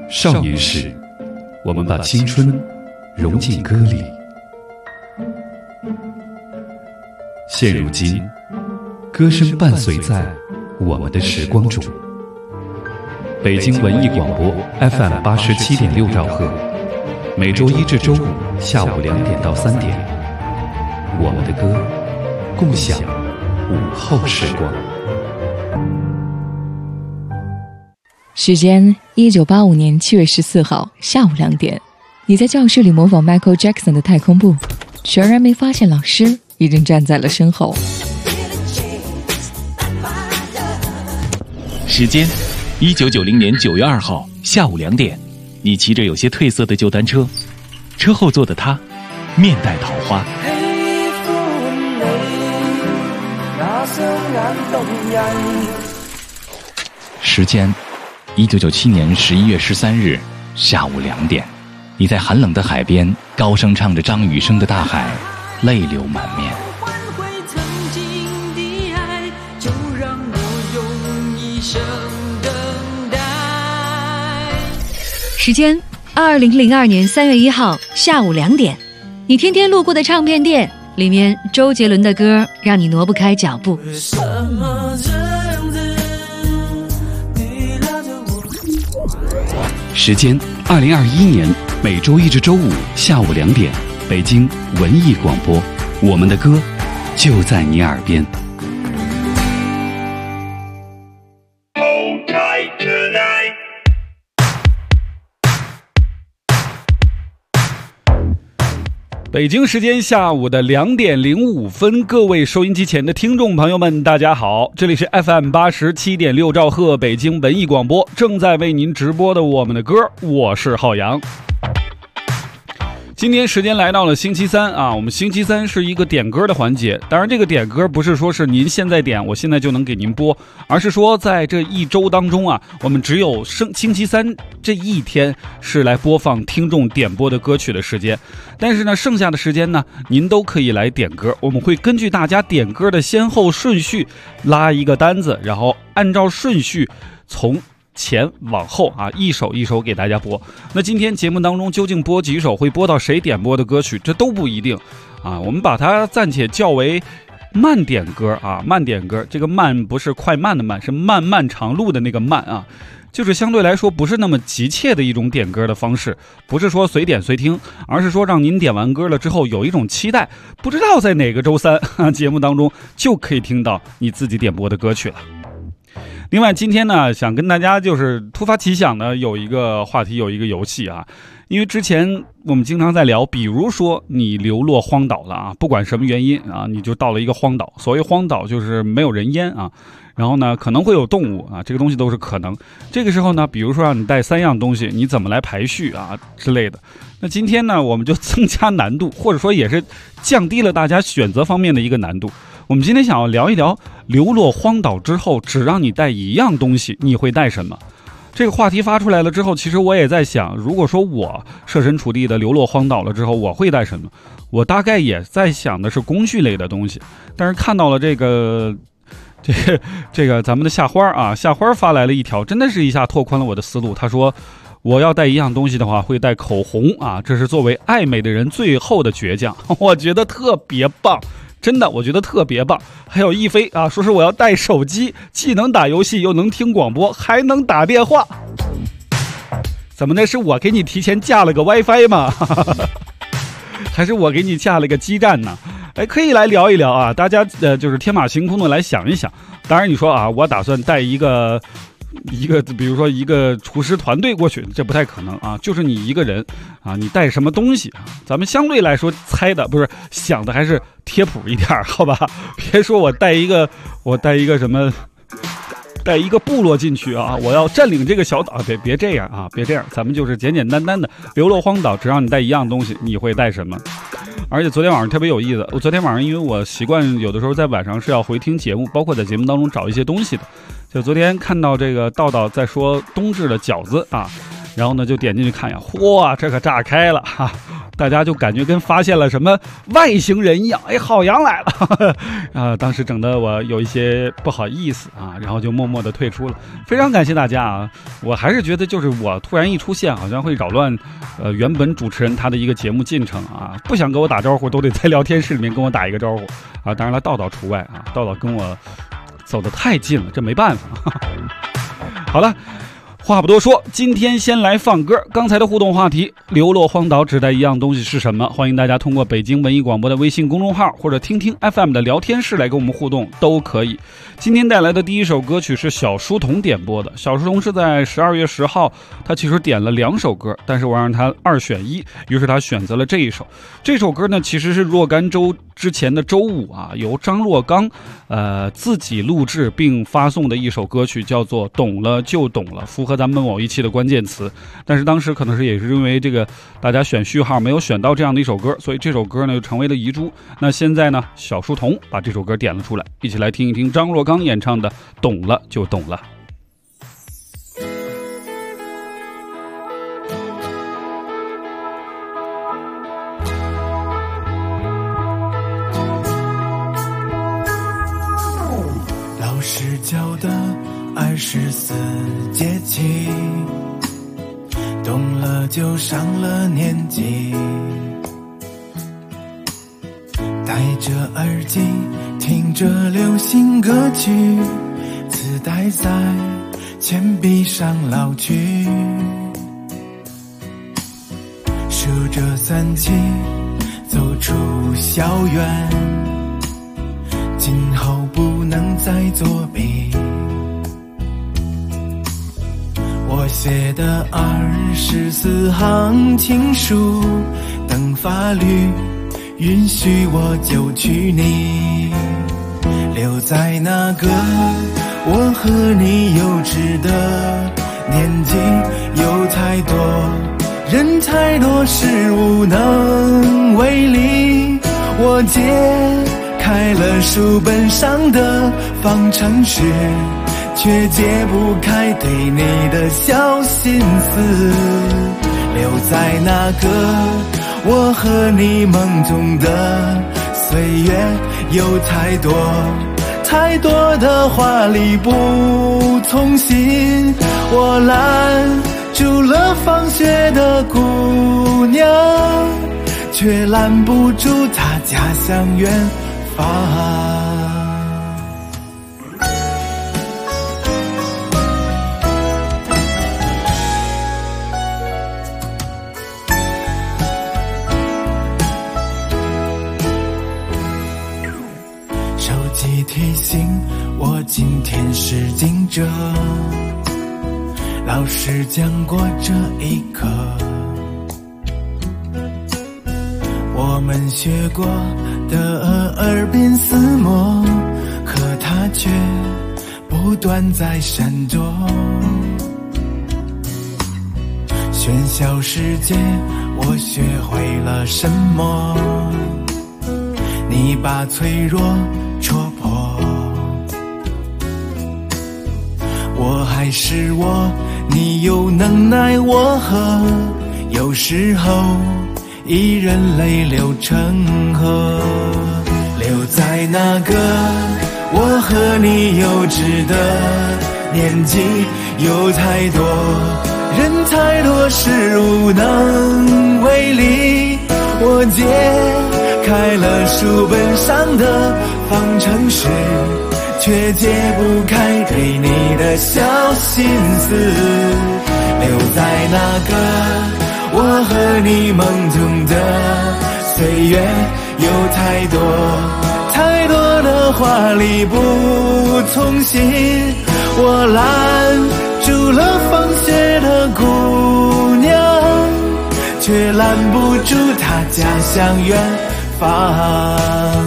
少年时，我们把青春融进歌里。现如今，歌声伴随在我们的时光中。北京文艺广播 FM87.6兆赫，每周一至周五下午2点到3点，我们的歌，共享午后时光。 时间1985年7月14号下午2点，你在教室里模仿 Michael Jackson 的太空步，全然没发现老师已经站在了身后。 时间1990年9月2号下午2点，你骑着有些褪色的旧单车，车后座的他面带桃花。时间1997年11月13日下午2点，你在寒冷的海边高声唱着张雨生的《大海》，泪流满面。 时间2002年3月1号下午2点，你天天路过的唱片店里面，周杰伦的歌让你挪不开脚步。 时间2021年每周一至周五下午2点，北京文艺广播，我们的歌就在你耳边。北京时间下午的2点05分，各位收音机前的听众朋友们，大家好，这里是 FM87.6兆赫北京文艺广播，正在为您直播的我们的歌，我是浩洋。今天时间来到了星期三啊，我们星期三是一个点歌的环节。当然这个点歌不是说是您现在点我现在就能给您播，而是说在这一周当中啊，我们只有星期三这一天是来播放听众点播的歌曲的时间。但是呢，剩下的时间呢，您都可以来点歌，我们会根据大家点歌的先后顺序拉一个单子，然后按照顺序从前往后啊，一首一首给大家播。那今天节目当中究竟播几首，会播到谁点播的歌曲，这都不一定啊。我们把它暂且叫为慢点歌啊，慢点歌。这个慢不是快慢的慢，是漫漫长路的那个慢啊，就是相对来说不是那么急切的一种点歌的方式，不是说随点随听，而是说让您点完歌了之后有一种期待，不知道在哪个周三节目当中就可以听到你自己点播的歌曲了。另外今天呢，想跟大家就是突发奇想的有一个话题，有一个游戏啊。因为之前我们经常在聊，比如说你流落荒岛了啊，不管什么原因啊，你就到了一个荒岛。所谓荒岛就是没有人烟啊，然后呢可能会有动物啊，这个东西都是可能。这个时候呢，比如说让你带3样东西，你怎么来排序啊之类的。那今天呢，我们就增加难度，或者说也是降低了大家选择方面的一个难度。我们今天想要聊一聊流落荒岛之后只让你带1样东西，你会带什么？这个话题发出来了之后，其实我也在想，如果说我设身处地的流落荒岛了之后，我会带什么？我大概也在想的是工具类的东西。但是看到了这个咱们的夏花啊，夏花发来了一条，真的是一下拓宽了我的思路。他说我要带1样东西的话，会带口红啊，这是作为爱美的人最后的倔强。我觉得特别棒，真的，我觉得特别棒。还有一飞啊，说是我要带手机，既能打游戏，又能听广播，还能打电话。怎么的，是我给你提前架了个 WiFi 吗？还是我给你架了个基站呢？哎，可以来聊一聊啊，大家就是天马行空的来想一想。当然你说啊，我打算带一个比如说一个厨师团队过去，这不太可能啊，就是你一个人啊，你带什么东西啊？咱们相对来说猜的不是想的还是贴谱一点，好吧？别说我带一个什么，带一个部落进去啊，我要占领这个小岛，别这样啊，别这样，咱们就是简简单单的流落荒岛，只让你带1样东西，你会带什么？而且昨天晚上特别有意思，我昨天晚上因为我习惯有的时候在晚上是要回听节目，包括在节目当中找一些东西的，就昨天看到这个道道在说冬至的饺子啊，然后呢就点进去看呀，嚯，这可炸开了哈！ 大家就感觉跟发现了什么外星人一样，哎，好羊来了当时整得我有一些不好意思啊，然后就默默的退出了。非常感谢大家啊，我还是觉得就是我突然一出现，好像会扰乱原本主持人他的一个节目进程啊，不想跟我打招呼都得在聊天室里面跟我打一个招呼啊，当然了，道道除外啊，道道跟我走得太近了，这没办法。好了，话不多说，今天先来放歌。刚才的互动话题，流落荒岛只带一样东西是什么？欢迎大家通过北京文艺广播的微信公众号或者听听 FM 的聊天室来跟我们互动都可以。今天带来的第一首歌曲是小书童点播的。小书童是在12月10号，他其实点了2首歌，但是我让他2选1，于是他选择了这一首。这首歌呢，其实是若干周之前的周五啊，由张若刚自己录制并发送的一首歌曲，叫做《懂了就懂了》，符合咱们某一期的关键词。但是当时可能也是因为这个大家选序号没有选到这样的一首歌，所以这首歌呢就成为了遗珠。那现在呢，小书童把这首歌点了出来，一起来听一听张若刚演唱的《懂了就懂了》。 老师教的24节气，懂了就上了年纪，戴着耳机听着流行歌曲，磁带在铅笔上老去，数着3七走出校园，今后不能再作弊。我写的24行情书，等法律允许我就娶你，留在那个我和你幼稚的年纪。有太多人太多事无能为力，我解开了书本上的方程式，却解不开对你的小心思。留在那个我和你梦中的岁月，有太多太多的话力不从心。我拦住了放学的姑娘，却拦不住她家乡远方。手机提醒我今天是惊蛰，老师讲过这一课，我们学过的耳鬓厮磨，可它却不断在闪躲。喧嚣世界，我学会了什么？你把脆弱戳破，我还是我，你有能耐我和，有时候一人泪流成河。留在那个我和你幼稚的年纪，有太多人太多事无能为力，我解开了书本上的方程式，却解不开对你的小心思。留在那个我和你梦中的岁月，有太多太多的话力不从心。我拦住了放学的姑娘，却拦不住她家乡远方。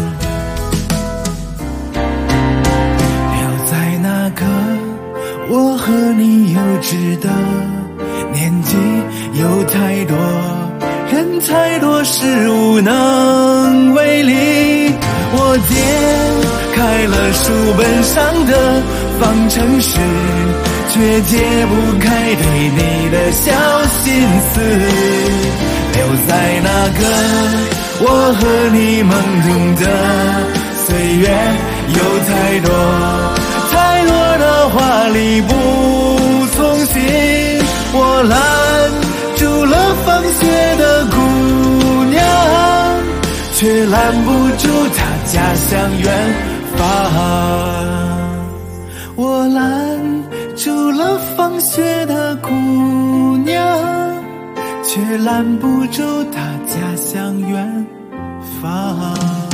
留在那个我和你幼稚的年纪，有太多人太多事无能为力，我解开了书本上的方程式，却解不开对你的小心思。留留在那个我和你懵懂的岁月，有太多太多的话力不从心，我拦住了放学的姑娘，却拦不住她家乡远方。我拦住了放学的姑娘，却拦不住她家乡远方。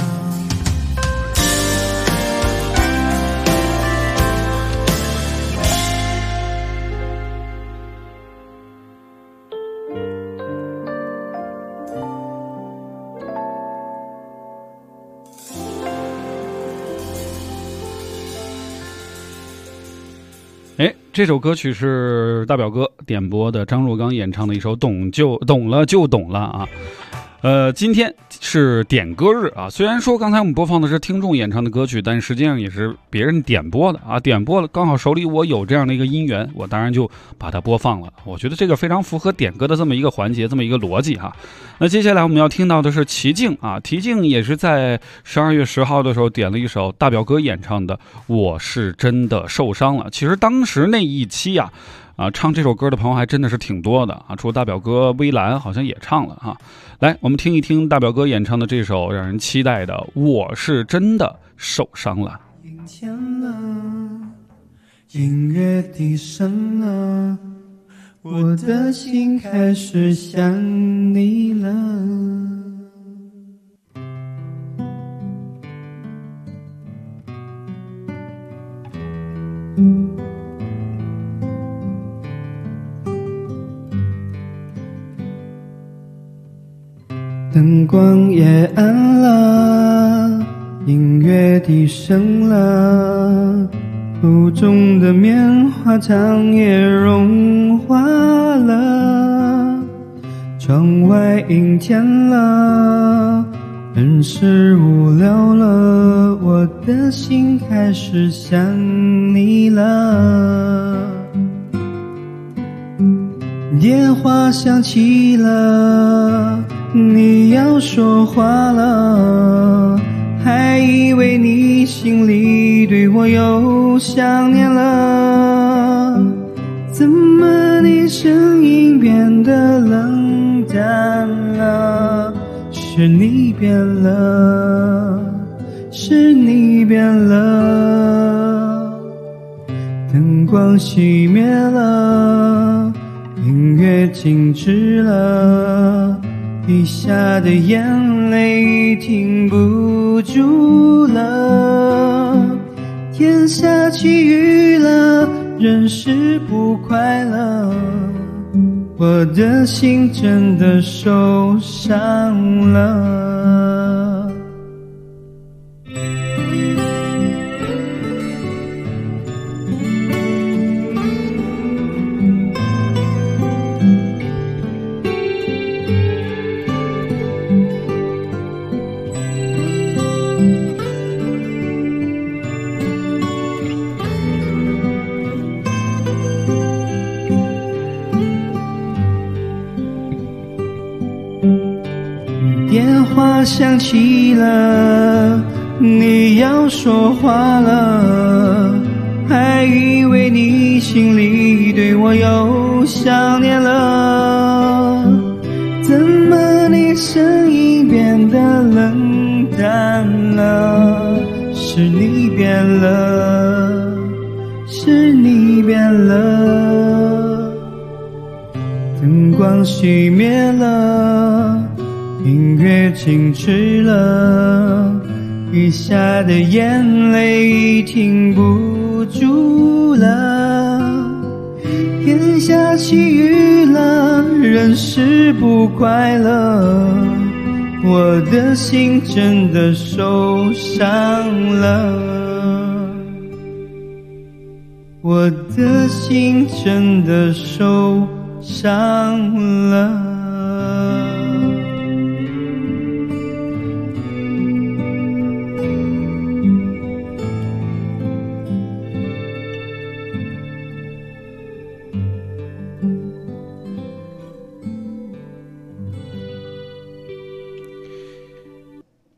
这首歌曲是大表哥点播的张若刚演唱的一首懂了就懂了啊。今天是点歌日啊，虽然说刚才我们播放的是听众演唱的歌曲，但实际上也是别人点播的啊，点播了刚好手里我有这样的一个音源，我当然就把它播放了。我觉得这个非常符合点歌的这么一个环节，这么一个逻辑哈。那接下来我们要听到的是齐静啊，齐静也是在12月10号的时候点了一首大表哥演唱的《我是真的受伤了》。其实当时那一期唱这首歌的朋友还真的是挺多的啊，除了大表哥，微蓝好像也唱了哈。来，我们听一听大表哥演唱的这首让人期待的《我是真的受伤了》。 阴天了，音乐低声了，我的心开始想你了。灯光也暗了，音乐低声了，途中的棉花糖也融化了，窗外阴天了，人是无聊了，我的心开始想你了。电话响起了，你要说话了，还以为你心里对我又想念了，怎么你声音变得冷淡了？是你变了，是你变了。灯光熄灭了，音乐静止了，滴下的眼泪停不住了，天下起雨了，人是不快乐，我的心真的受伤了。电话响起了，你要说话了，还以为你心里对我又想念了，怎么你声音变得冷淡了？是你变了，是你变了。灯光熄灭了，音乐静止了，滴下的眼泪停不住了，天下起雨了，人是不快乐，我的心真的受伤了，我的心真的受伤了。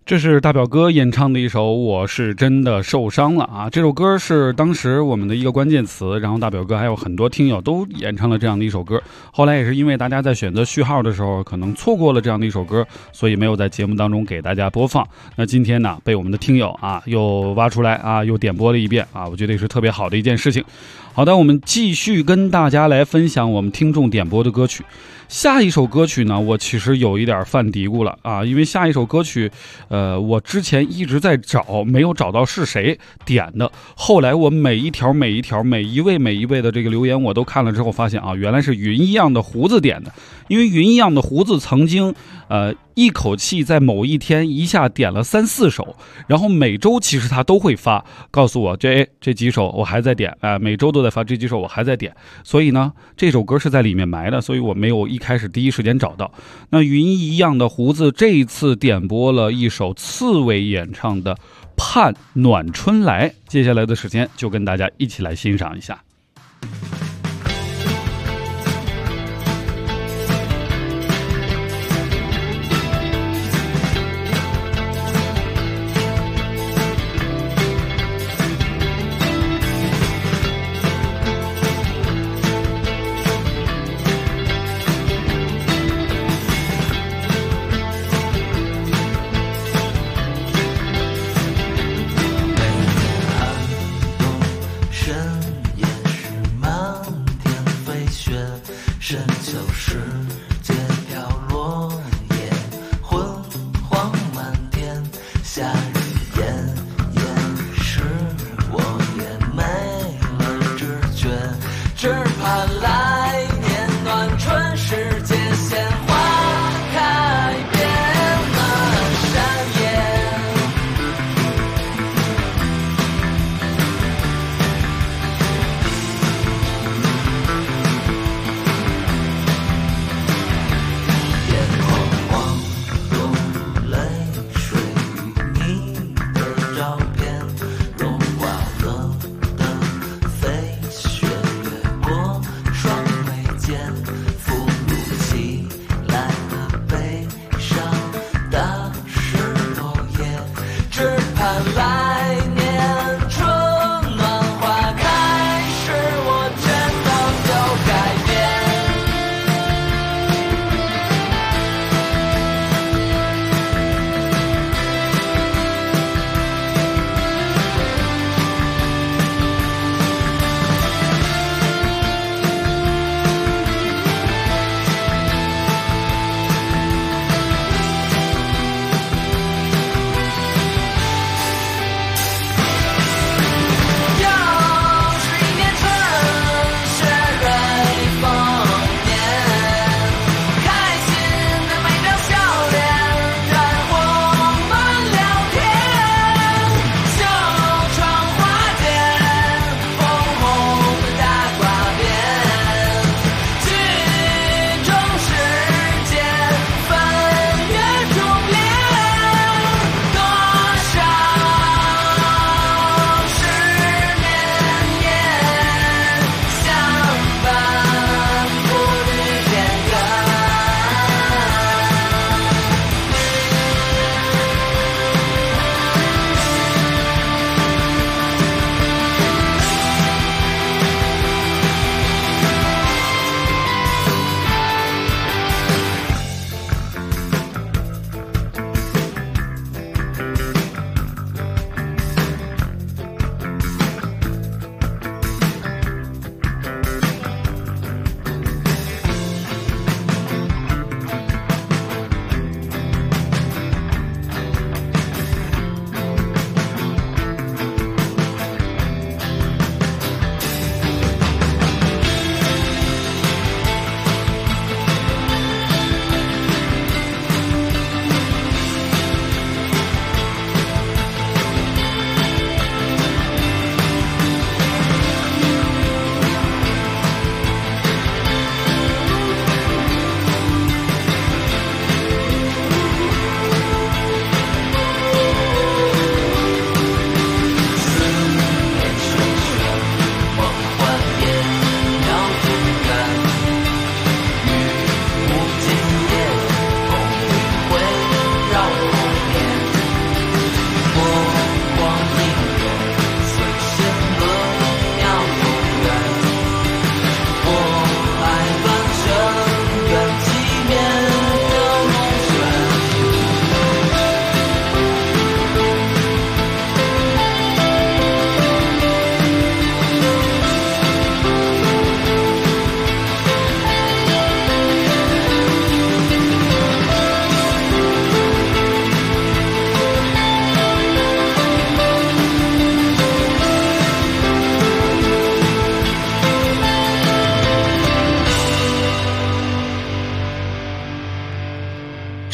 这是大表哥演唱的一首《我是真的受伤了》啊！这首歌是当时我们的一个关键词，然后大表哥还有很多听友都演唱了这样的一首歌。后来也是因为大家在选择序号的时候可能错过了这样的一首歌，所以没有在节目当中给大家播放。那今天呢，被我们的听友啊又挖出来啊，又点播了一遍啊，我觉得也是特别好的一件事情。好的，我们继续跟大家来分享我们听众点播的歌曲。下一首歌曲呢，我其实有一点犯嘀咕了啊，因为下一首歌曲，我之前一直在找，没有找到是谁点的。后来我每一位的这个留言我都看了之后，发现啊，原来是云一样的胡子点的。因为云一样的胡子曾经，一口气在某一天一下点了3-4首，然后每周其实他都会发，告诉我这几首我还在点，每周都在发这几首我还在点，所以呢，这首歌是在里面埋的，所以我没有一开始第一时间找到。那云一样的胡子这一次点播了一首刺猬演唱的《盼暖春来》，接下来的时间就跟大家一起来欣赏一下。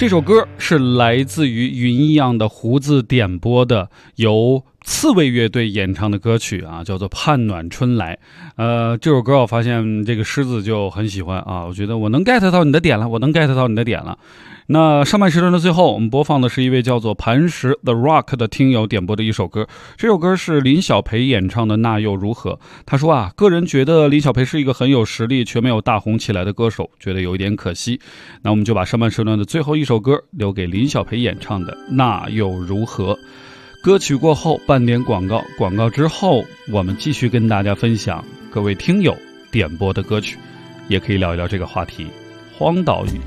这首歌是来自于云一样的胡子点播的，由刺猬乐队演唱的歌曲啊，叫做《盼暖春来》。这首歌我发现这个狮子就很喜欢啊，我觉得我能 get 到你的点了，那上半时段的最后，我们播放的是一位叫做磐石 The Rock 的听友点播的一首歌。这首歌是林小培演唱的《那又如何》。他说啊，个人觉得林小培是一个很有实力却没有大红起来的歌手，觉得有一点可惜。那我们就把上半时段的最后一首歌留给林小培演唱的《那又如何》。歌曲过后半点广告，广告之后我们继续跟大家分享各位听友点播的歌曲，也可以聊一聊这个话题。荒岛语，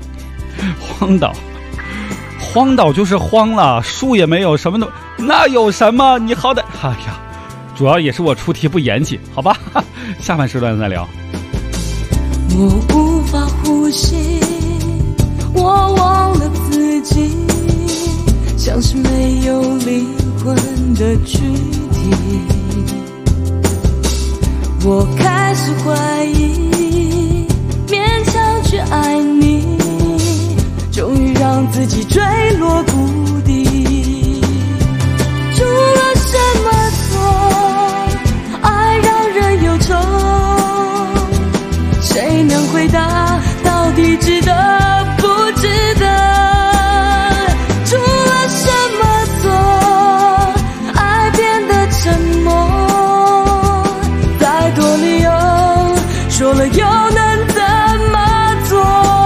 荒岛就是荒了，树也没有，什么都那有什么？你好歹，哎呀，主要也是我出题不严谨，好吧？下半时段再聊。 我无法呼吸，我忘了自己，像是没有灵魂的躯体。我开始怀疑，勉强去爱你，终于让自己坠落谷底。出了什么错，爱让人忧愁，谁能回答到底值得不值得？出了什么错，爱变得沉默，再多理由说了又能怎么做？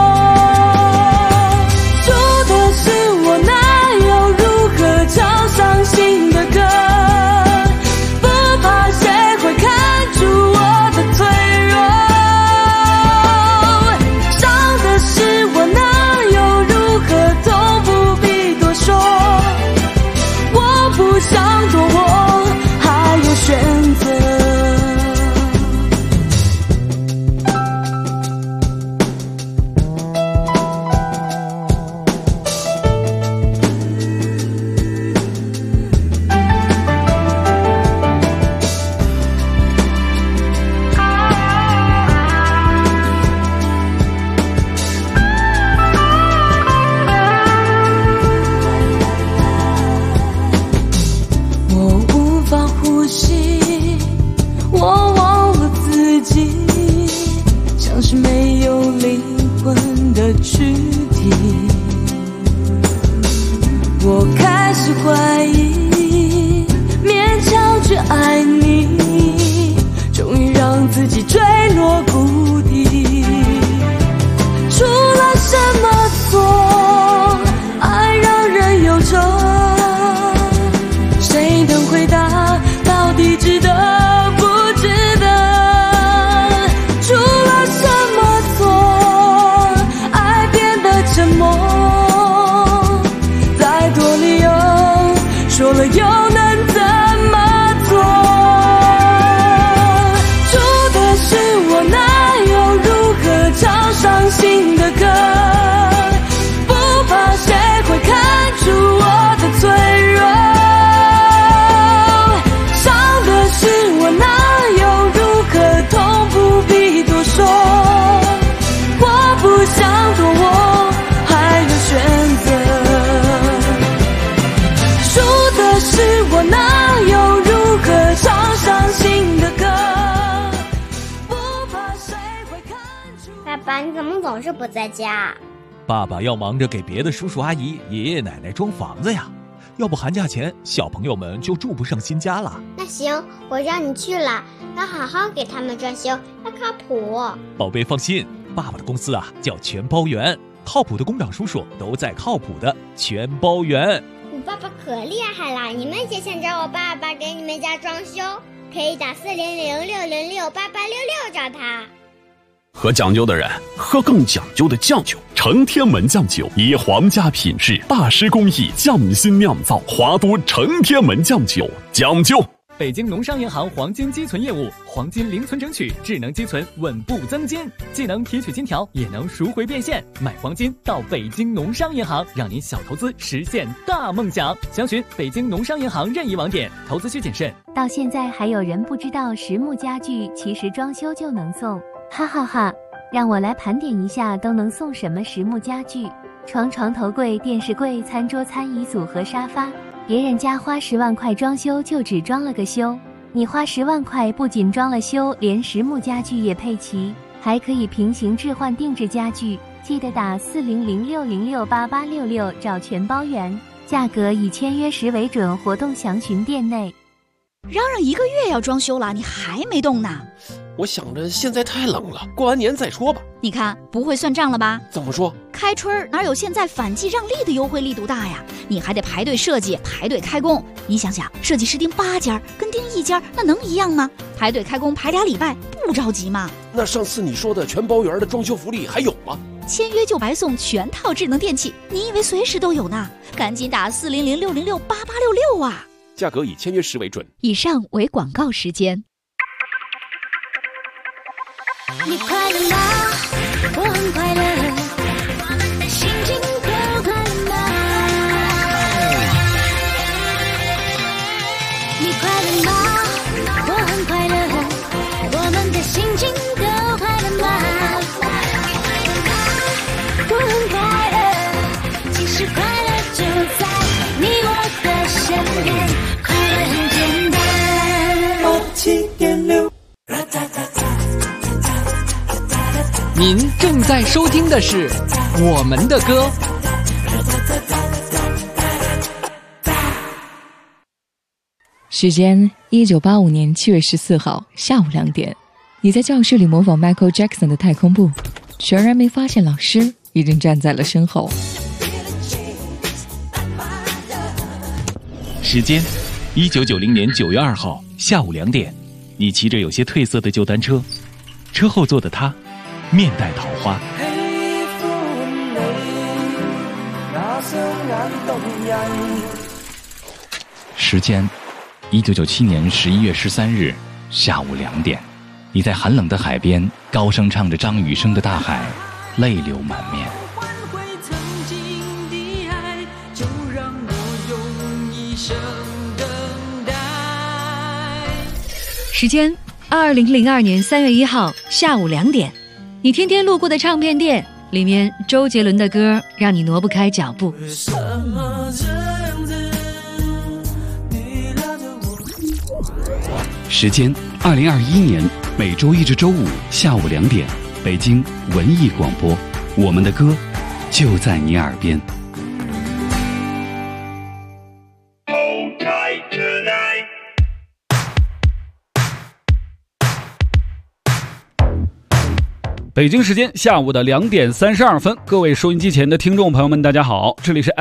说的是我，那又如何唱伤心的歌？不怕谁会看出我的脆弱，伤的是我，那又如何痛不必多说。我不想躲，我还有选择。我忘了自己，像是没有灵魂的躯体。我开始怀疑，勉强去爱你，终于让自己坠落谷底。出了什么错，爱让人忧愁，谁能回答到底值得不值得？出了什么错，爱变得沉默，再多理由说了又能怎么做？出的是我，那又如何唱伤心的歌？不怕谁会看出我的脆弱，是我，那又如何痛不必多说。我不想躲，我还有选择。输的是我，那又如何唱伤心的歌？不怕谁会看出。 爸爸，你怎么总是不在家？ 爸爸要忙着给别的叔叔阿姨、爷爷奶奶装房子呀。要不寒假前小朋友们就住不上新家了。 那行，我让你去了，要好好给他们装修，要靠谱。 宝贝放心，爸爸的公司啊叫全包园，靠谱的工长叔叔都在靠谱的全包园。 你爸爸可厉害了，你们也想找我爸爸给你们家装修，可以打4006068866找他。 喝讲究的人喝更讲究的酱酒，成天门酱酒以皇家品质、大师工艺匠心酿造，华都成天门酱酒讲究。 北京农商银行黄金积存业务，黄金零存整取，智能积存，稳步增金，既能提取金条，也能赎回变现。买黄金到北京农商银行，让您小投资实现大梦想。详询北京农商银行任意网点，投资需谨慎。 到现在还有人不知道实木家具其实装修就能送，哈哈哈！让我来盘点一下都能送什么实木家具。 床、床头柜、电视柜、餐桌、餐椅组合、沙发。别人家花10万块装修，就只装了个修。你花10万块不仅装了修，连实木家具也配齐，还可以平行置换定制家具。记得打4006068866找全包圆，价格以签约时为准，活动详询店内。 嚷嚷1个月要装修了，你还没动呢？ 我想着现在太冷了，过完年再说吧。 你看不会算账了吧？ 怎么说？ 开春哪有现在反季让利的优惠力度大呀？你还得排队设计，排队开工。你想想，设计师订8家跟订1家那能一样吗？排队开工排2礼拜，不着急吗？ 那上次你说的全包圆的装修福利还有吗？ 签约就白送全套智能电器，你以为随时都有呢？赶紧打4006068866啊！ 价格以签约时为准。 以上为广告时间。 你快乐吗？我很快乐，我们的心情都快乐吗？你快乐吗？我很快乐，我们的心情都快乐吗？我很快乐，其实快乐就在你我的身边，快乐很简单。87.6。 您正在收听的是我们的歌。 时间1985年7月14号下午2点，你在教室里模仿 Michael Jackson 的太空步，全然没发现老师已经站在了身后。 时间1990年9月2号下午2点，你骑着有些褪色的旧单车，车后座的他面带桃花。时间1997年11月13日下午2点，你在寒冷的海边高声唱着张雨生的《大海》，泪流满面。 时间2002年3月1号下午2点，你天天路过的唱片店，里面周杰伦的歌让你挪不开脚步。 时间2021年每周1至周5下午2点，北京文艺广播，我们的歌就在你耳边。北京时间下午的2点32分，各位收音机前的听众朋友们，大家好，这里是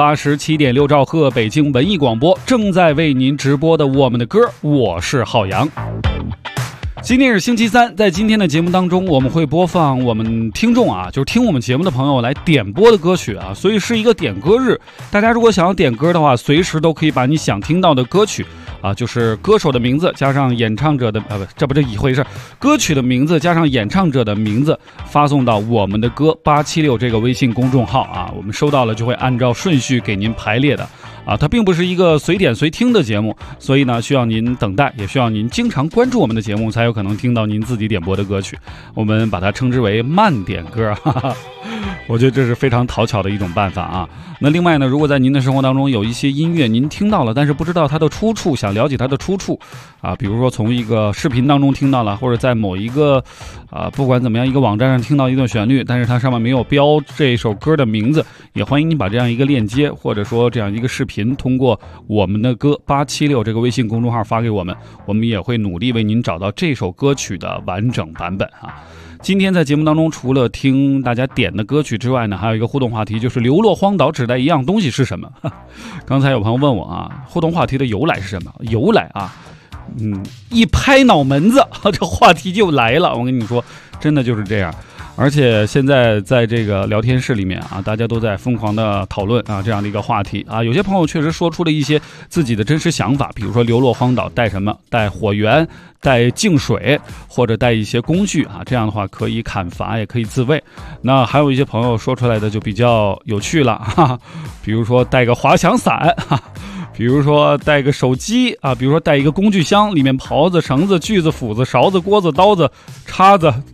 FM87.6兆赫北京文艺广播，正在为您直播的我们的歌，我是浩洋。今天是星期三，在今天的节目当中，我们会播放我们听众就是听我们节目的朋友来点播的歌曲所以是一个点歌日。大家如果想要点歌的话，随时都可以把你想听到的歌曲就是歌手的名字加上演唱者的这不是一回事，歌曲的名字加上演唱者的名字发送到我们的歌876这个微信公众号我们收到了就会按照顺序给您排列的它并不是一个随点随听的节目，所以呢需要您等待，也需要您经常关注我们的节目，才有可能听到您自己点播的歌曲。我们把它称之为慢点歌我觉得这是非常讨巧的一种办法那另外呢，如果在您的生活当中有一些音乐您听到了，但是不知道它的出处，想了解它的出处比如说从一个视频当中听到了，或者在某一个不管怎么样一个网站上听到一段旋律，但是它上面没有标这首歌的名字，也欢迎您把这样一个链接或者说这样一个视频通过我们的歌876这个微信公众号发给我们，我们也会努力为您找到这首歌曲的完整版本今天在节目当中，除了听大家点的歌曲之外呢，还有一个互动话题，就是流落荒岛指代一样东西是什么？刚才有朋友问我互动话题的由来是什么？由来一拍脑门子这话题就来了。我跟你说，真的就是这样。而且现在在这个聊天室里面大家都在疯狂的讨论这样的一个话题有些朋友确实说出了一些自己的真实想法，比如说流落荒岛带什么？带火源，带净水，或者带一些工具这样的话可以砍伐，也可以自卫。那还有一些朋友说出来的就比较有趣了比如说带个滑翔伞比如说带个手机比如说带一个工具箱，里面刨子、绳子、锯子、斧子、勺子、锅子、刀子、叉子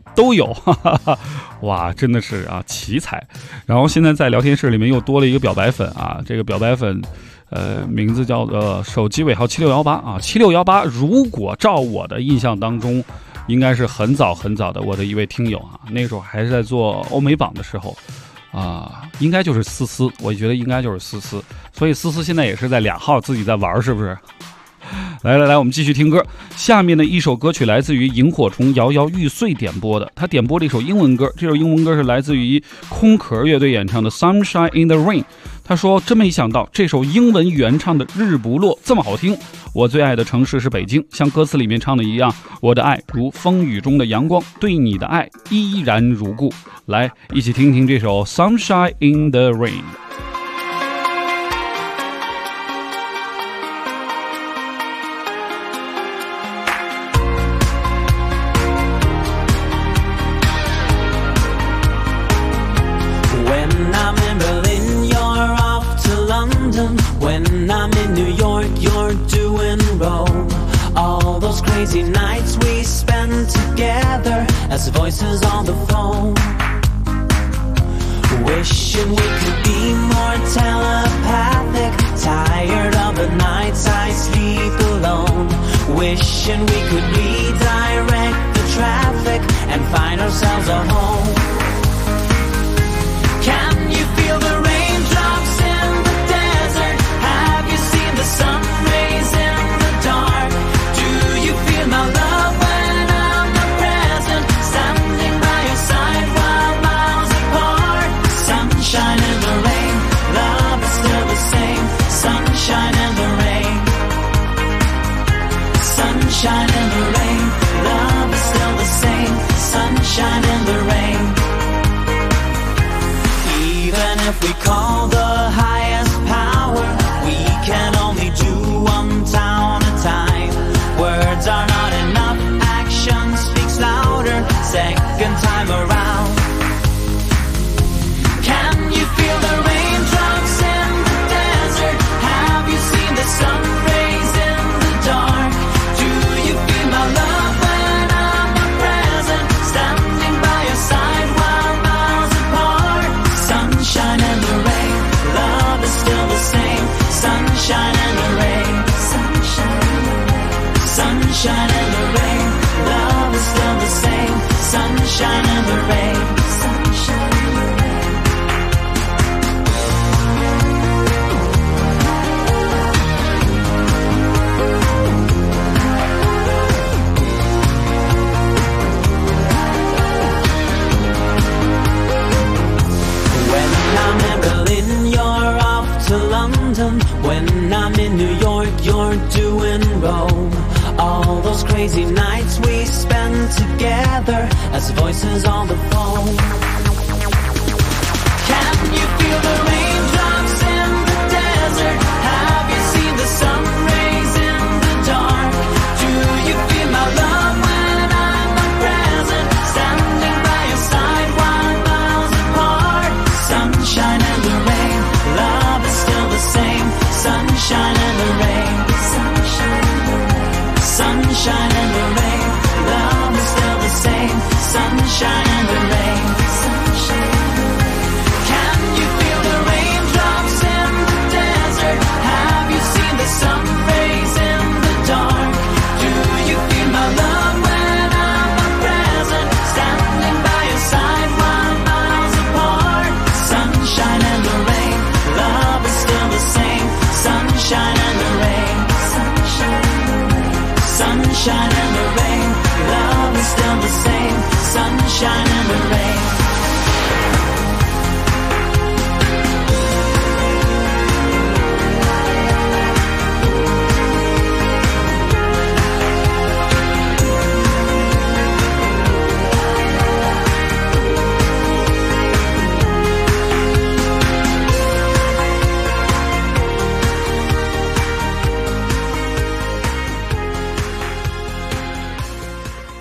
都有，哈哈哈，哇，真的是啊奇才。然后现在在聊天室里面又多了一个表白粉啊，这个表白粉名字叫手机尾号7618啊，7618。如果照我的印象当中，应该是很早很早的我的一位听友啊，那个时候还是在做欧美榜的时候啊，应该就是思思，我觉得应该就是思思。所以思思现在也是在2号自己在玩，是不是？来，我们继续听歌。下面的一首歌曲来自于萤火虫摇摇欲碎点播的，他点播了一首英文歌，这首英文歌是来自于空壳乐队演唱的 Sunshine in the Rain。 他说真没想到这首英文原唱的日不落这么好听，我最爱的城市是北京，像歌词里面唱的一样，我的爱如风雨中的阳光，对你的爱依然如故。来一起听听这首 Sunshine in the Rain。 When I'm in New York, you're doing Rome. All those crazy nights we spend together as voices on the phone. Wishing we could be more telepathic. Tired of the nights I sleep alone. Wishing we could redirect the traffic and find ourselves a home. Can you feel the raindrops in the desert? Have you seen the sun rays in the dark? Do you feel my love when I'm not present? Standing by your side while miles apart. Sunshine in the rain, love is still the same. Sunshine in the rain. Sunshine in the rain, love is still the same. Sunshine in the rain. Even if we call the highest power, we can only do one town at a time. Words are not enough, action speaks louder, second time around. Can you feel the raindrops in the desert? Have you seen the sun rays in the dark? Do you feel my love when I'm not present? Standing by your side while miles apart. Sunshine in the rain, love is still the same. Sunshine in the rain. Sunshine in the rain, love is still the same. Sunshine in the rain. Sunshine in the rain. When I'm in Berlin, you're off to London. When I'm in New York, you're doing Rome. All those crazy nights we spend together as voices on the phone. Can you feel the raindrops in the desert? Have you seen the sun rays in the dark? Do you feel my love when I'm not present? Standing by your side while miles apart. Sunshine in the rain, love is still the same. Sunshine in the rain. Sunshine in the rain. Sunshine in the rain, love is still the same. Sunshine in the rain.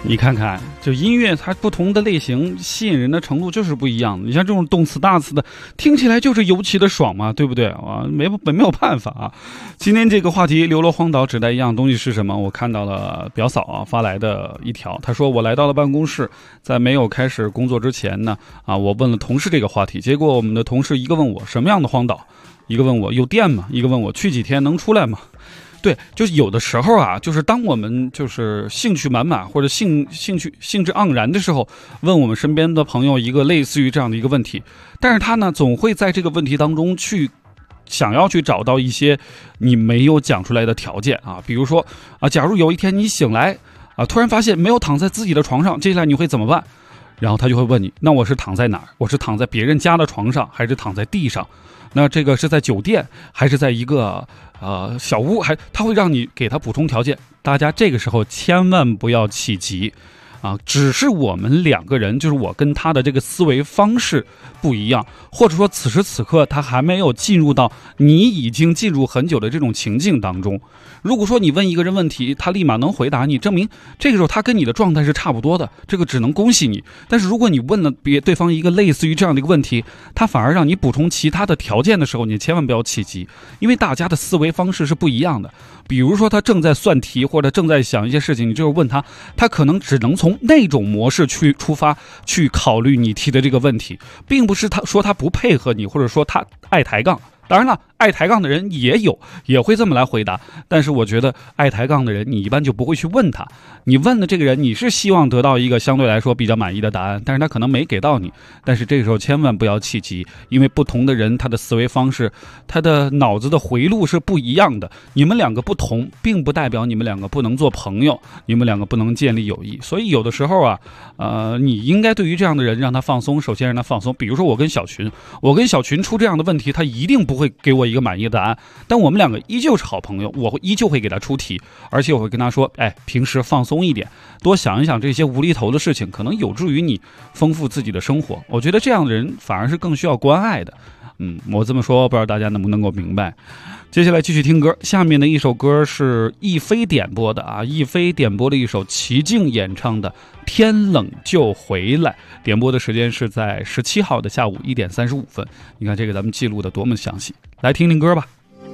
你看看，就音乐它不同的类型吸引人的程度就是不一样的。你像这种动词大词的，听起来就是尤其的爽嘛，对不对啊？没有办法啊。今天这个话题，流落荒岛只带一样东西是什么？我看到了表嫂啊发来的一条，他说我来到了办公室，在没有开始工作之前呢，我问了同事这个话题，结果我们的同事一个问我什么样的荒岛，一个问我有电吗？一个问我去几天能出来吗？对，就是有的时候啊，就是当我们就是兴趣满满或者兴致盎然的时候，问我们身边的朋友一个类似于这样的一个问题，但是他呢总会在这个问题当中想要去找到一些你没有讲出来的条件啊，比如说假如有一天你醒来突然发现没有躺在自己的床上，接下来你会怎么办？然后他就会问你，那我是躺在哪儿？我是躺在别人家的床上，还是躺在地上？那这个是在酒店，还是在一个小屋？他会让你给他补充条件。大家这个时候千万不要起急只是我们两个人，就是我跟他的这个思维方式不一样，或者说此时此刻他还没有进入到你已经进入很久的这种情境当中。如果说你问一个人问题，他立马能回答你，证明这个时候他跟你的状态是差不多的，这个只能恭喜你。但是如果你问了对方一个类似于这样的一个问题，他反而让你补充其他的条件的时候，你千万不要起急，因为大家的思维方式是不一样的。比如说他正在算题或者正在想一些事情，你就是问他可能只能从那种模式去出发去考虑你提的这个问题，并不是他说他不配合你，或者说他爱抬杠。当然了，爱抬杠的人也会这么来回答，但是我觉得爱抬杠的人你一般就不会去问他，你问的这个人你是希望得到一个相对来说比较满意的答案，但是他可能没给到你。但是这个时候千万不要气急，因为不同的人他的思维方式，他的脑子的回路是不一样的，你们两个不同并不代表你们两个不能做朋友，你们两个不能建立友谊。所以有的时候你应该对于这样的人让他放松，首先让他放松。比如说我跟小群出这样的问题，他一定不会给我一个满意的答案，但我们两个依旧是好朋友，我依旧会给他出题，而且我会跟他说，平时放松一点，多想一想这些无厘头的事情，可能有助于你丰富自己的生活。我觉得这样的人反而是更需要关爱的。我这么说不知道大家能不能够明白。接下来继续听歌，下面的一首歌是亦菲点播的亦菲点播的一首齐静演唱的《天冷就回来》，点播的时间是在17号的下午1点35分。你看这个咱们记录的多么详细，来听听歌吧。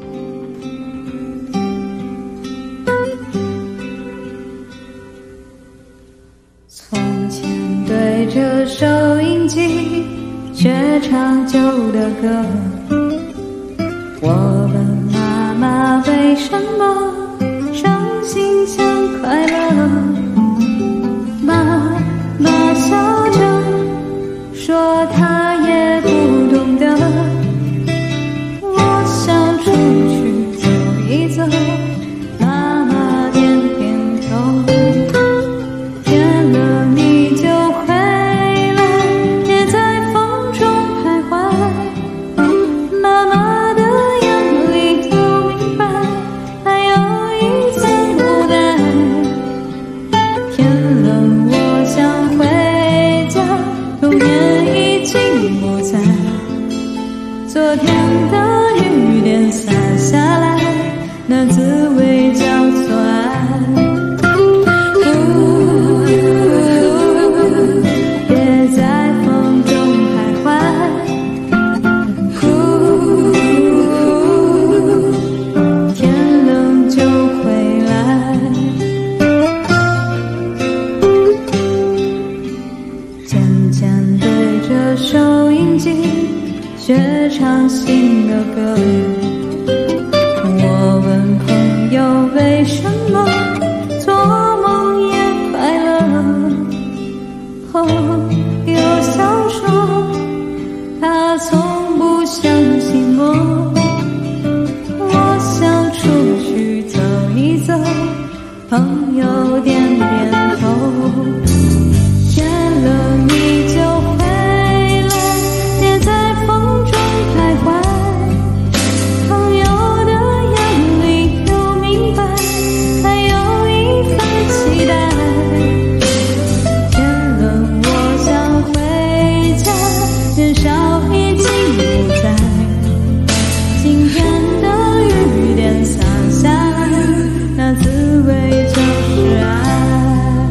从前对着收音机却唱旧的歌，我问妈妈为什么伤心像快乐，妈妈笑着说她也不懂得，我想出去走一走，妈妈点点头，天了你就回来，别在风中徘徊，妈妈的眼里都明白，还有一层无奈，天冷我想回家，童年已经不在，昨天的雨点洒下来，那滋味叫做爱。别在风中徘徊，天冷就回来。渐渐对着收音机学唱新的歌，我问朋友为什么做梦也快乐，又笑说他从不相信我，我想出去走一走，朋友点点头，天冷你就回来，别在风中徘徊，朋友的眼里有明白，还有一份期待，天冷我想回家，年少已经不在，今天的雨点洒下来，那滋味就是爱。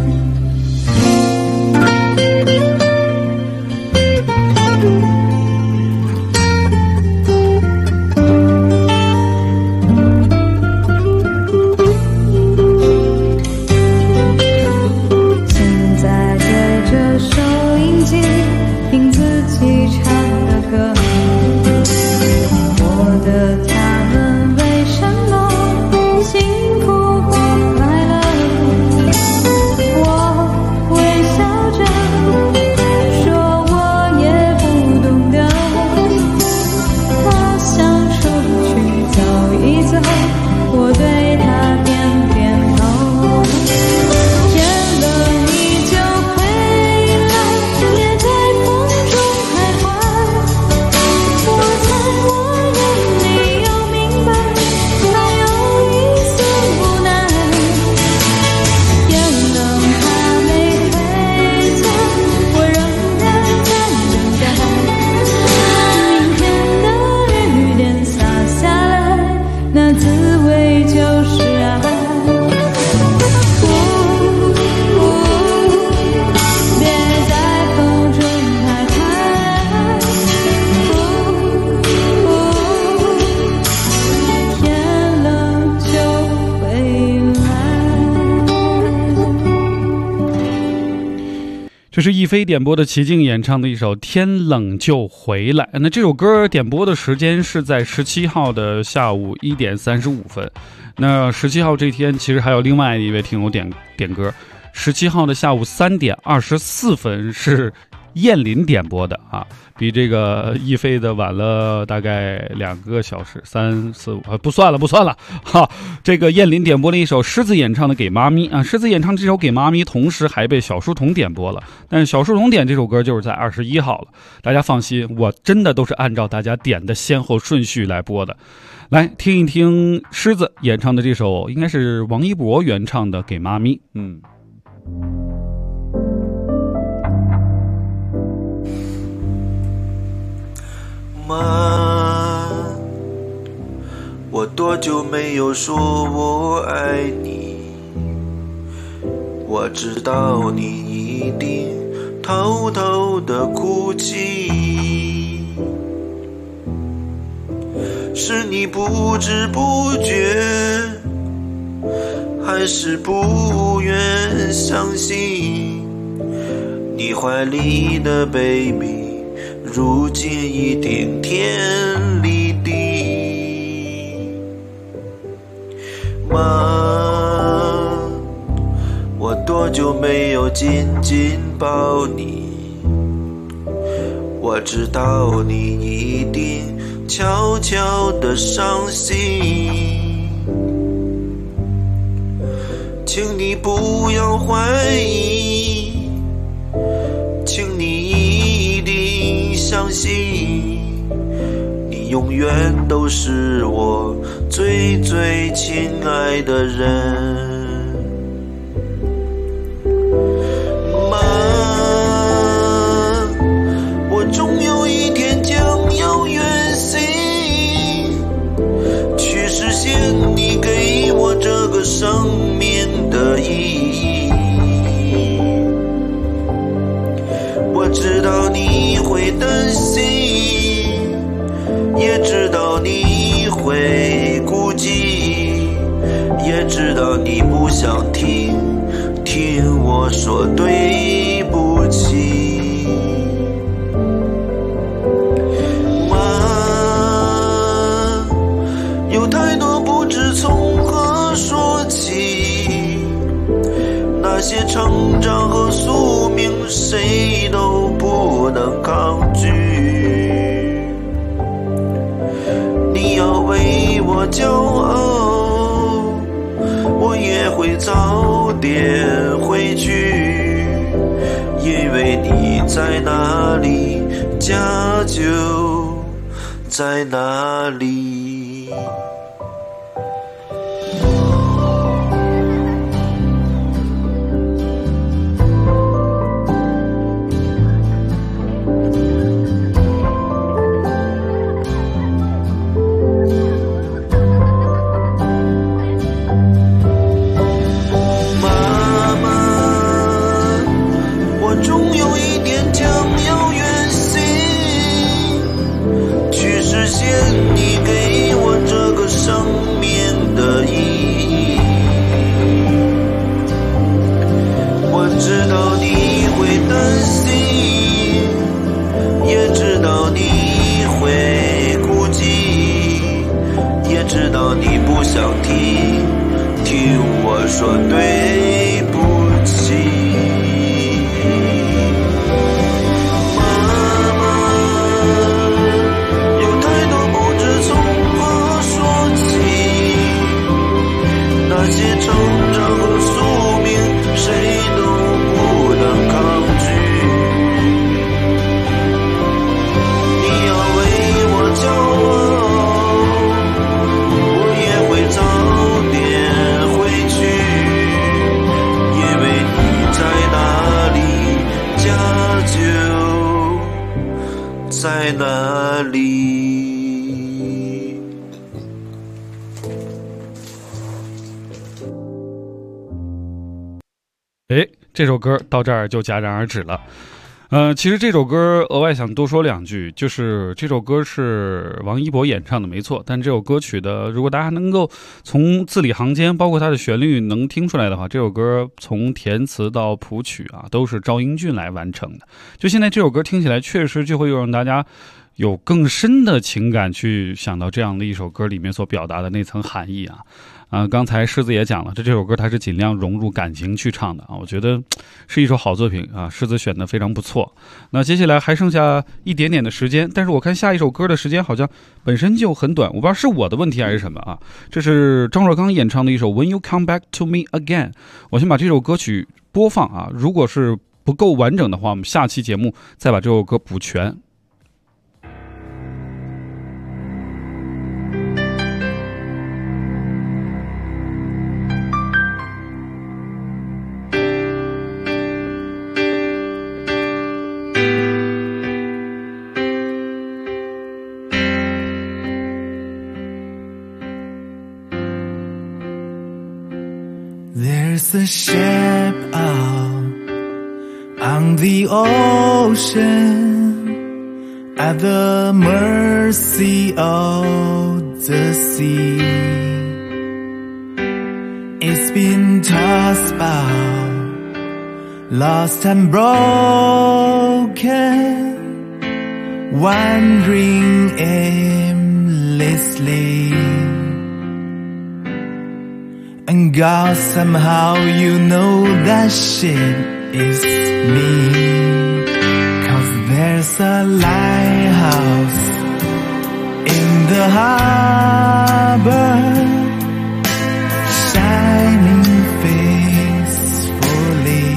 这是亦菲点播的齐静演唱的一首《天冷就回来》。那这首歌点播的时间是在17号的下午1点35分。那17号这天其实还有另外一位听友点歌，17号的下午3点24分是燕林点播的啊，比这个亦菲的晚了大概2个小时，3、4、5，不算了哈。这个燕林点播了一首狮子演唱的《给妈咪》啊，狮子演唱这首《给妈咪》，同时还被小书童点播了。但是小书童点这首歌就是在21号了，大家放心，我真的都是按照大家点的先后顺序来播的。来听一听狮子演唱的这首，应该是王一博原唱的《给妈咪》。 妈，我多久没有说我爱你？我知道你一定偷偷的哭泣，是你不知不觉，还是不愿相信你怀里的 baby如今一定天离地。妈，我多久没有紧紧抱你？我知道你一定悄悄地伤心，请你不要怀疑，请你一定相信，你永远都是我最最亲爱的人。妈，我终有一天将要远行，去实现你给我这个生命的意义。我知道你会担心，也知道你会顾忌，也知道你不想听我说对不起。妈，有太多不知从何说起，那些成长和宿命谁都不能抗拒，你要为我骄傲，我也会早点回去，因为你在哪里，家就在哪里。说对不起，妈妈，有太多不知从何说起，那些成长和宿命谁都不能抗拒，你要为我骄傲，我也会早点回去，因为你在哪里，家就在哪里。 哎，这首歌到这儿就戛然而止了。 其实这首歌额外想多说两句，就是这首歌是王一博演唱的没错，但这首歌曲的如果大家能够从字里行间包括它的旋律能听出来的话，这首歌从填词到谱曲啊都是赵英俊来完成的。就现在这首歌听起来确实就会让大家有更深的情感去想到这样的一首歌里面所表达的那层含义啊。刚才狮子也讲了，这首歌它是尽量融入感情去唱的啊，我觉得是一首好作品啊，狮子选的非常不错。那接下来还剩下一点点的时间，但是我看下一首歌的时间好像本身就很短，我不知道是我的问题还是什么啊。这是张若刚演唱的一首 When You Come Back to Me Again， 我先把这首歌曲播放啊，如果是不够完整的话，我们下期节目再把这首歌补全。 There's a ship out on the ocean at the mercy of the sea. It's been tossed about, lost and broken, wandering aimlessly.And God, somehow you know that ship is me. 'Cause there's a lighthouse in the harbor, shining faithfully,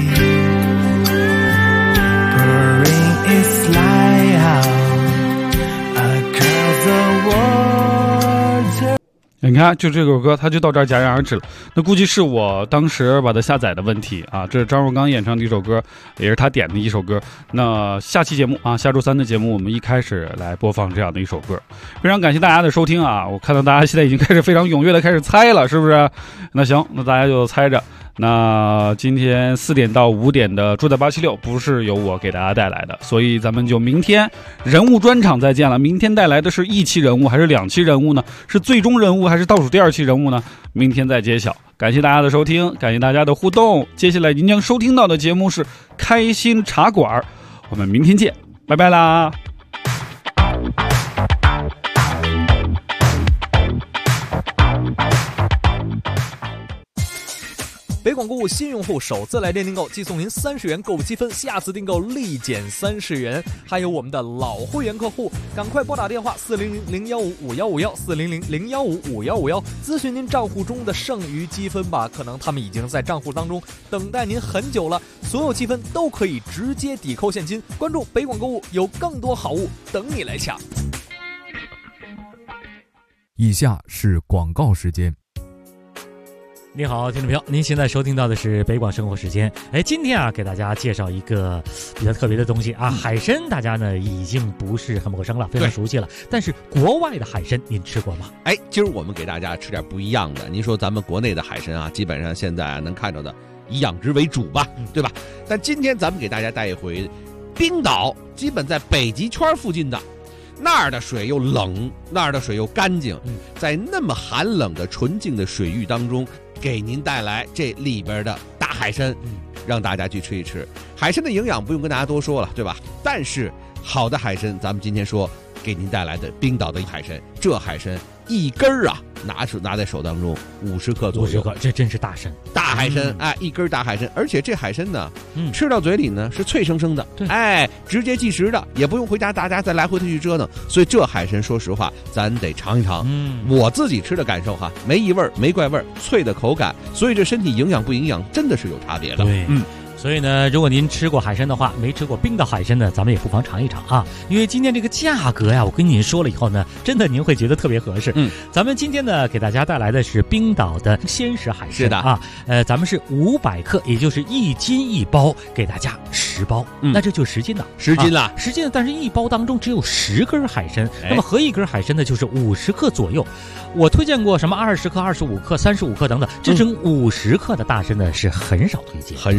pouring its light out across the water. 你看，就这首歌，它就到这儿戛然而止了。那估计是我当时把它下载的问题啊。这是张若刚演唱的一首歌，也是他点的一首歌。那下期节目啊，下周3的节目，我们一开始来播放这样的一首歌。非常感谢大家的收听啊！我看到大家现在已经开始非常踊跃的开始猜了，是不是？那行，那大家就猜着。那今天4点到5点的住在876不是由我给大家带来的，所以咱们就明天人物专场再见了。明天带来的是1期人物还是2期人物呢？是最终人物还是倒数第2期人物呢？明天再揭晓。感谢大家的收听，感谢大家的互动。接下来您将收听到的节目是开心茶馆，我们明天见，拜拜啦。 北广购物新用户首次来电订购即送您30元购物积分，下次订购立减30元。还有我们的老会员客户，赶快拨打电话400-015-5151，400-015-5151，咨询您账户中的剩余积分吧，可能他们已经在账户当中等待您很久了。所有积分都可以直接抵扣现金。关注北广购物，有更多好物等你来抢。 以下是广告时间。 你好，听众朋友，您现在收听到的是北广生活时间。今天啊，给大家介绍一个比较特别的东西啊，海参，大家呢已经不是很陌生了，非常熟悉了。但是国外的海参您吃过吗？ 今儿我们给大家吃点不一样的。您说咱们国内的海参啊，基本上现在能看到的以养殖为主吧，对吧？但今天咱们给大家带一回冰岛，基本在北极圈附近的。那儿的水又冷，那儿的水又干净，在那么寒冷的纯净的水域当中，给您带来这里边的大海参，让大家去吃一吃。海参的营养不用跟大家多说了，对吧？但是好的海参，咱们今天说给您带来的冰岛的海参，这海参一根儿啊，拿在手当中50克左右， 这真是大参， 大海参，一根大海参，而且这海参呢，吃到嘴里呢是脆生生的，直接即食的，也不用回家大家再来回的去折腾，所以这海参说实话，咱得尝一尝。我自己吃的感受哈，没异味没怪味，脆的口感，所以这身体营养不营养真的是有差别的。 对，所以呢，如果您吃过海参的话，没吃过冰岛海参呢，咱们也不妨尝一尝啊。因为今天这个价格呀，我跟您说了以后呢，真的您会觉得特别合适。咱们今天呢，给大家带来的是冰岛的鲜食海参， 是的啊，咱们是500克，也就是1斤1包，给大家10包，那这就10斤了 ，10斤了 ，10斤了。但是1包当中只有10根海参，那么合一根海参呢，就是50克左右。我推荐过什么20克、25克、35克等等，这种50克的大参呢是很少推荐， 很少。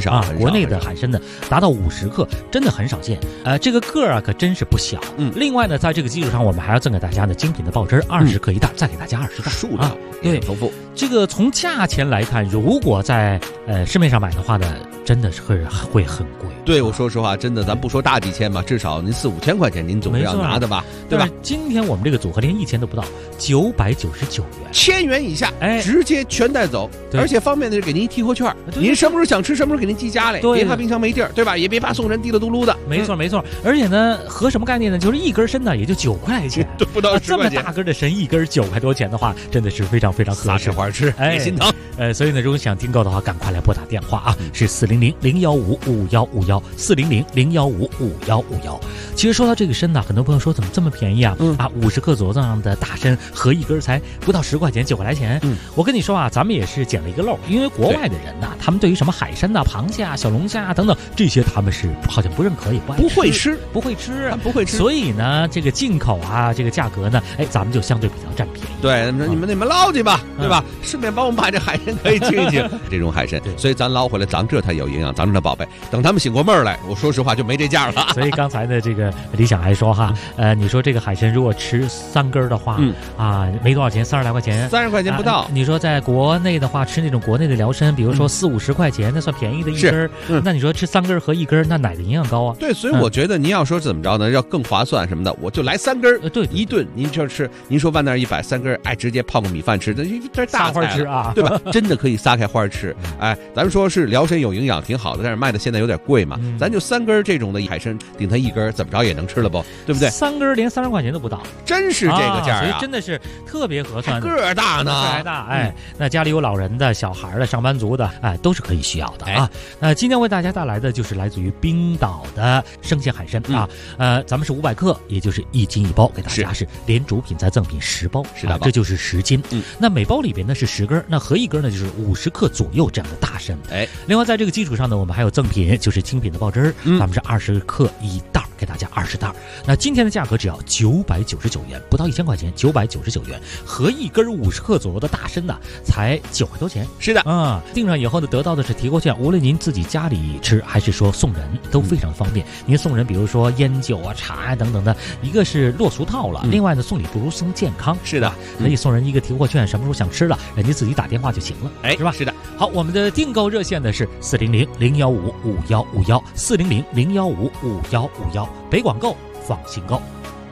国内的海参呢达到50克，真的很少见。这个个儿啊可真是不小。另外呢，在这个基础上，我们还要赠给大家呢精品的爆汁20克一袋，再给大家20袋， 数量对丰富。 这个从价钱来看，如果在市面上买的话呢，真的是会很贵。 对，我说实话，真的，咱不说大几千吧，至少您4、5千块钱，您总是要拿的吧，对吧？ 今天我们这个组合连1000都不到，999元 ，1000元以下，直接全带走，而且方便的是给您提货券，您什么时候想吃，什么时候给您寄家来，别怕冰箱没地儿，对吧？也别怕送人滴了嘟噜的。 没错，而且呢，合什么概念呢？就是一根参呢，也就9块钱， 不到10块钱。 这么大根的参，一根9块多钱的话，真的是非常非常合适， 花吃，别心疼。 所以呢，如果想订购的话，赶快来拨打电话啊，是400-015-5151，400-015-5151。其实说到这个参呢，很多朋友说怎么这么便宜啊？50克左右这样的大参，合一根才不到10块钱，9块来钱。我跟你说啊，咱们也是捡了一个漏，因为国外的人呐，他们对于什么海参呐、螃蟹啊、小龙虾啊等等这些，他们是好像不认可，也不爱吃，不会吃。所以呢，这个进口啊，这个价格呢，咱们就相对比较占便宜。 对，你们捞去吧，对吧？顺便帮我们把这海参可以清一清，这种海参。所以咱捞回来，咱这它有营养，咱这的宝贝。等他们醒过味儿来，我说实话就没这价了。 所以刚才的这个李想还说哈，你说这个海参如果吃3根的话，没多少钱，30来块钱 ，30块钱不到。 你说在国内的话，吃那种国内的辽参，比如说40、50块钱，那算便宜的一根。那你说吃3根合一根，那哪个营养高啊？ 对，所以我觉得您要说怎么着呢，要更划算什么的，我就来3根。 对， 一顿您就吃，您说万那130根，直接泡个米饭吃，这大花吃啊， 对吧？真的可以撒开花吃。咱们说是辽参有营养挺好的，但是卖的现在有点贵嘛，咱就3根这种的海参顶它1根，怎么着也能吃了不？对不对 ？3根连30块钱都不到， 真是这个价所以真的是特别合算的。 个儿大呢， 还大，那家里有老人的、小孩的、上班族的，都是可以需要的啊。那今天为大家带来的就是来自于冰岛的生鲜海参啊，咱们是500克，也就是1斤1包，给大家是连主品再赠品10包，这就是10斤。那每包里边呢是10根，那合一根呢就是50克左右这样的大参。另外在这个基础上呢，我们还有赠品，就是精品的爆汁，咱们是20克一袋，给大家20袋。那今天的价格只要999元，不到1000块钱，999元，合一根50克左右的大参呢，才9块多钱。 是的， 订上以后呢，得到的是提货券，无论您自己家里吃还是说送人，都非常方便。您送人，比如说烟酒啊、茶啊等等的，一个是落俗套了，另外呢，送礼不如送健康。 是的， 可以送人一个提货券，什么时候想吃了，人家自己打电话就行了，是吧？ 是的。 好，我们的订购热线呢是400-015-5151，400-015-5151，北广购，放心购。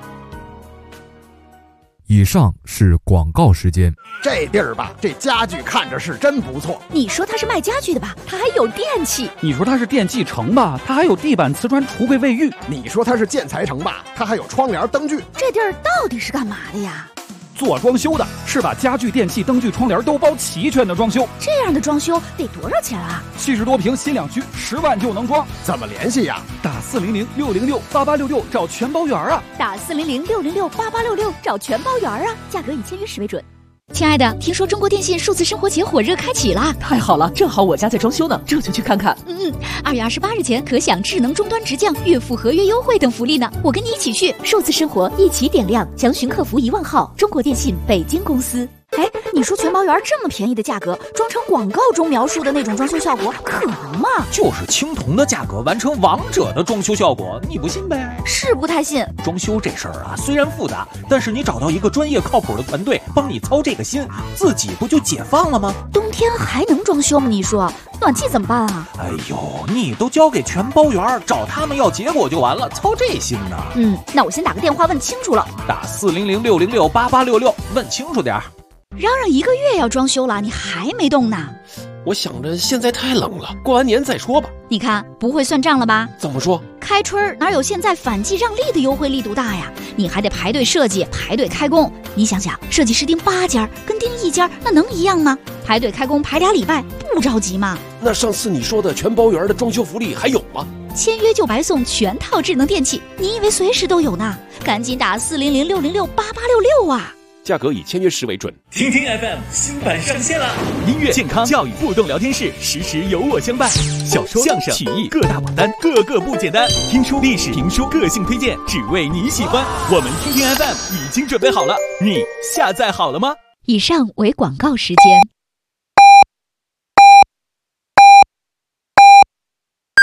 以上是广告时间。 这地儿吧，这家具看着是真不错。 你说它是卖家具的吧，它还有电器。 你说它是电器城吧，它还有地板、瓷砖、橱柜、卫浴。 你说它是建材城吧，它还有窗帘、灯具。 这地儿到底是干嘛的呀？ 做装修的，是把家具、电器、灯具、窗帘都包齐全的装修。 这样的装修得多少钱啊 ？70多平新两居，10万就能装。 怎么联系呀？ 打400-606-8866找全包圆啊！ 打400-606-8866找全包圆啊！价格以签约时为准。亲爱的，听说中国电信数字生活节火热开启啦！ 太好了，正好我家在装修呢，这就去看看。 2月28日前可享智能终端直降、月付合约优惠等福利呢。我跟你一起去，数字生活一起点亮。详询客服1万号，中国电信北京公司。你说全包圆这么便宜的价格，装成广告中描述的那种装修效果，可能吗？ 就是青铜的价格完成王者的装修效果，你不信呗？ 是不太信。 装修这事儿啊，虽然复杂，但是你找到一个专业靠谱的团队帮你操这个心，自己不就解放了吗？ 冬天还能装修吗？你说暖气怎么办啊？ 哎呦，你都交给全包圆，找他们要结果就完了，操这心呢？ 那我先打个电话问清楚了。 打400-606-8866，问清楚点儿。 嚷嚷1个月要装修了，你还没动呢？ 我想着现在太冷了，过完年再说吧。 你看不会算账了吧？ 怎么说？ 开春哪有现在反季让利的优惠力度大呀？你还得排队设计，排队开工。你想想，设计师盯8家，跟盯1家，那能一样吗？排队开工排2礼拜，不着急吗？ 那上次你说的全包圆的装修福利还有吗？ 签约就白送全套智能电器，你以为随时都有呢？赶紧打400-606-8866啊！ 价格以签约时为准。 听听 FM 新版上线了，音乐、健康、教育、互动聊天室，时时有我相伴。小说、相声、曲艺各大榜单，个个不简单。听书、历史、评书、个性推荐，只为你喜欢。我们听听 FM 已经准备好了，你下载好了吗？ 以上为广告时间。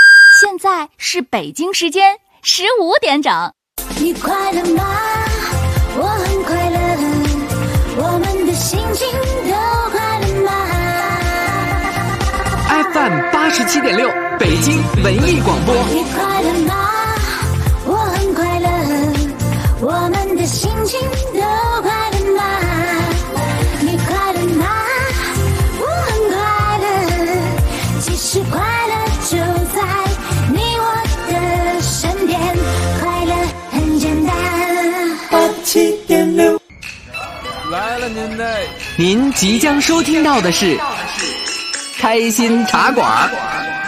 现在是北京时间15点整。 你快乐吗？我很快乐，我们的心情都快乐吗 ？FM 87.6，北京文艺广播。 你快乐吗？我很快乐，我们的心情都快乐吗？你快乐吗？我很快乐，其实快乐就在你我的身边，快乐很简单。87.6 来了您的， 您即将收听到的是开心茶馆。